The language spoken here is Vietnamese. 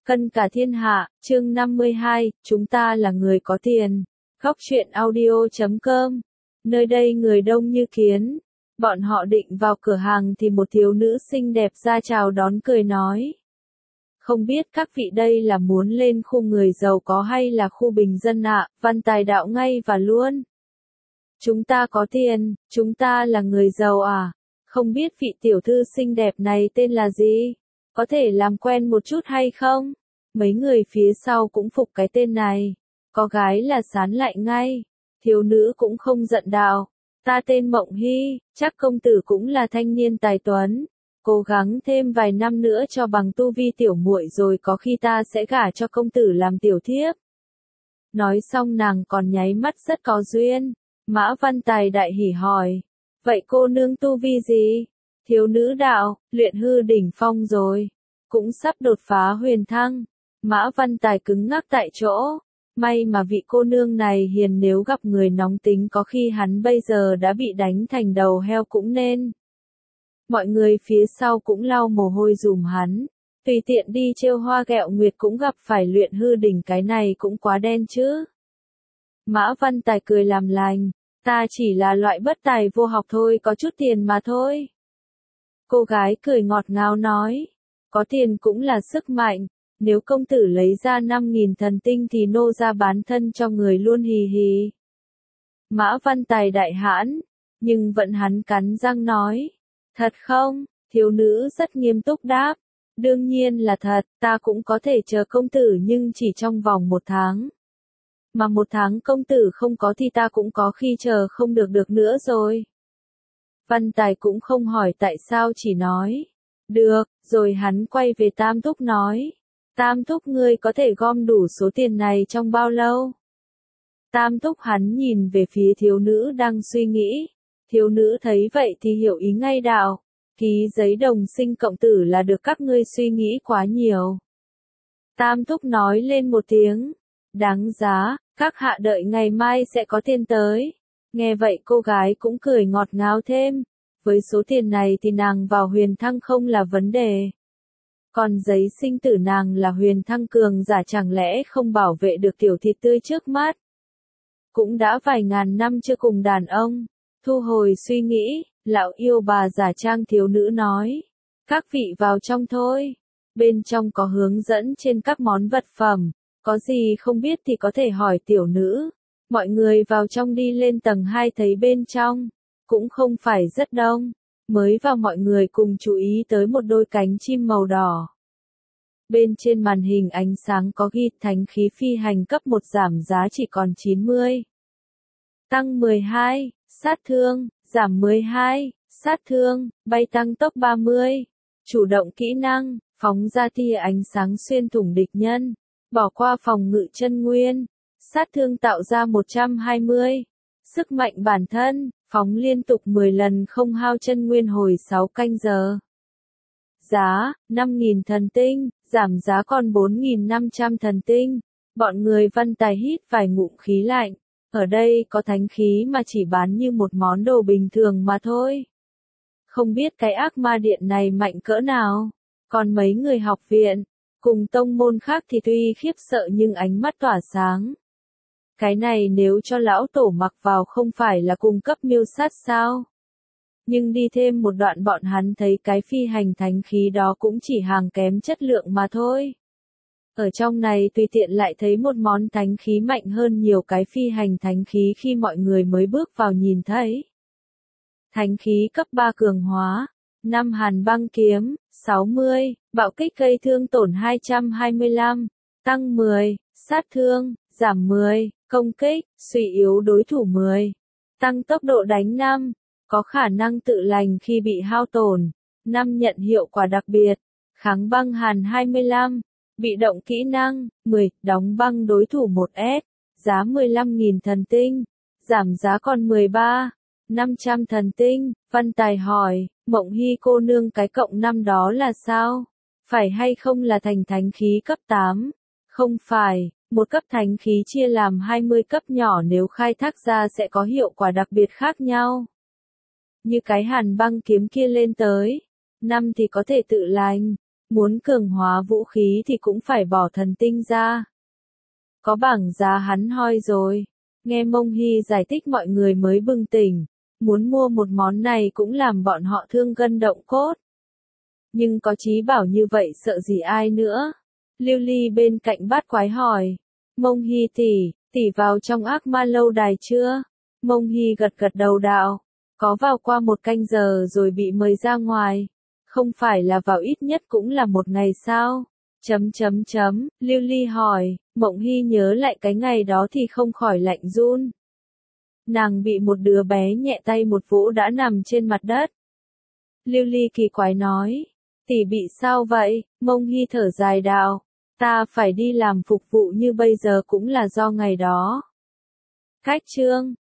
Cân cả thiên hạ, chương 52, chúng ta là người có tiền. Góc truyện audio.com. Nơi đây người đông như kiến. Bọn họ định vào cửa hàng thì một thiếu nữ xinh đẹp ra chào đón cười nói. Không biết các vị đây là muốn lên khu người giàu có hay là khu bình dân ạ, Văn Tài đạo ngay và luôn. Chúng ta có tiền, chúng ta là người giàu à? Không biết vị tiểu thư xinh đẹp này tên là gì? Có thể làm quen một chút hay không? Mấy người phía sau cũng phục cái tên này. Có gái là sán lại ngay. Thiếu nữ cũng không giận đạo. Ta tên Mộng Hy, chắc công tử cũng là thanh niên tài tuấn. Cố gắng thêm vài năm nữa cho bằng tu vi tiểu muội rồi có khi ta sẽ gả cho công tử làm tiểu thiếp. Nói xong nàng còn nháy mắt rất có duyên. Mã Văn Tài đại hỉ hỏi. Vậy cô nương tu vi gì? Thiếu nữ đạo, luyện hư đỉnh phong rồi. Cũng sắp đột phá huyền thăng. Mã Văn Tài cứng ngắc tại chỗ. May mà vị cô nương này hiền, nếu gặp người nóng tính có khi hắn bây giờ đã bị đánh thành đầu heo cũng nên. Mọi người phía sau cũng lau mồ hôi dùm hắn. Tùy tiện đi trêu hoa ghẹo nguyệt cũng gặp phải luyện hư đỉnh, cái này cũng quá đen chứ. Mã Văn Tài cười làm lành. Ta chỉ là loại bất tài vô học thôi, có chút tiền mà thôi. Cô gái cười ngọt ngào nói. Có tiền cũng là sức mạnh. Nếu công tử lấy ra 5.000 thần tinh thì nô ra bán thân cho người luôn, hì hì. Mã Văn Tài đại hãn. Nhưng vẫn hắn cắn răng nói. Thật không? Thiếu nữ rất nghiêm túc đáp. Đương nhiên là thật, ta cũng có thể chờ công tử nhưng chỉ trong vòng 1 tháng. Mà 1 tháng công tử không có thì ta cũng có khi chờ không được nữa rồi. Văn Tài cũng không hỏi tại sao, chỉ nói. Được, rồi hắn quay về Tam Thúc nói. Tam Thúc, ngươi có thể gom đủ số tiền này trong bao lâu? Tam Thúc hắn nhìn về phía thiếu nữ đang suy nghĩ. Thiếu nữ thấy vậy thì hiểu ý ngay đạo. Ký giấy đồng sinh cộng tử là được, các ngươi suy nghĩ quá nhiều. Tam Thúc nói lên một tiếng. Đáng giá, các hạ đợi ngày mai sẽ có tiền tới. Nghe vậy cô gái cũng cười ngọt ngào thêm. Với số tiền này thì nàng vào huyền thăng không là vấn đề. Còn giấy sinh tử nàng là huyền thăng cường giả, chẳng lẽ không bảo vệ được tiểu thịt tươi trước mắt. Cũng đã vài ngàn năm chưa cùng đàn ông. Thu hồi suy nghĩ, lão yêu bà giả trang thiếu nữ nói. Các vị vào trong thôi. Bên trong có hướng dẫn trên các món vật phẩm. Có gì không biết thì có thể hỏi tiểu nữ. Mọi người vào trong đi. Lên tầng 2 thấy bên trong cũng không phải rất đông. Mới vào mọi người cùng chú ý tới một đôi cánh chim màu đỏ. Bên trên màn hình ánh sáng có ghi thánh khí phi hành cấp 1 giảm giá chỉ còn 90. Tăng 12, sát thương, giảm 12, sát thương, bay tăng tốc 30. Chủ động kỹ năng, phóng ra tia ánh sáng xuyên thủng địch nhân. Bỏ qua phòng ngự chân nguyên. Sát thương tạo ra 120. Sức mạnh bản thân, phóng liên tục 10 lần không hao chân nguyên hồi 6 canh giờ. Giá, 5.000 thần tinh, giảm giá còn 4.500 thần tinh. Bọn người Văn Tài hít vài ngụm khí lạnh. Ở đây có thánh khí mà chỉ bán như một món đồ bình thường mà thôi. Không biết cái ác ma điện này mạnh cỡ nào. Còn mấy người học viện, cùng tông môn khác thì tuy khiếp sợ nhưng ánh mắt tỏa sáng. Cái này nếu cho lão tổ mặc vào không phải là cung cấp miêu sát sao? Nhưng đi thêm một đoạn bọn hắn thấy cái phi hành thánh khí đó cũng chỉ hàng kém chất lượng mà thôi. Ở trong này tùy tiện lại thấy một món thánh khí mạnh hơn nhiều cái phi hành thánh khí khi mọi người mới bước vào nhìn thấy. Thánh khí cấp 3 cường hóa, 5 hàn băng kiếm, 60, bạo kích gây thương tổn 225, tăng 10, sát thương, giảm 10, công kích, suy yếu đối thủ 10, tăng tốc độ đánh 5, có khả năng tự lành khi bị hao tổn, 5 nhận hiệu quả đặc biệt, kháng băng hàn 25, bị động kỹ năng, 10, đóng băng đối thủ 1S, giá 15.000 thần tinh, giảm giá còn 13, 500 thần tinh. Văn Tài hỏi, Mộng Hy cô nương cái cộng 5 đó là sao? Phải hay không là thành thánh khí cấp 8? Không phải, một cấp thánh khí chia làm 20 cấp nhỏ, nếu khai thác ra sẽ có hiệu quả đặc biệt khác nhau. Như cái hàn băng kiếm kia lên tới 5 thì có thể tự lành, Muốn cường hóa vũ khí thì cũng phải bỏ thần tinh ra. Có bảng giá hắn hoi rồi. Nghe Mông Hy giải thích mọi người mới bừng tỉnh. Muốn mua một món này cũng làm bọn họ thương gân động cốt. Nhưng có Chí Bảo như vậy sợ gì ai nữa. Lưu Ly bên cạnh bát quái hỏi. Mông Hy tỷ vào trong ác ma lâu đài chưa? Mông Hy gật gật đầu đạo. Có vào qua 1 canh giờ rồi bị mời ra ngoài. Không phải là vào ít nhất cũng là 1 ngày sao? Lưu Ly hỏi, Mộng Hy nhớ lại cái ngày đó thì không khỏi lạnh run. Nàng bị một đứa bé nhẹ tay một vỗ đã nằm trên mặt đất. Lưu Ly kỳ quái nói, tỷ bị sao vậy? Mông Hy thở dài đạo, ta phải đi làm phục vụ như bây giờ cũng là do ngày đó. Cách chương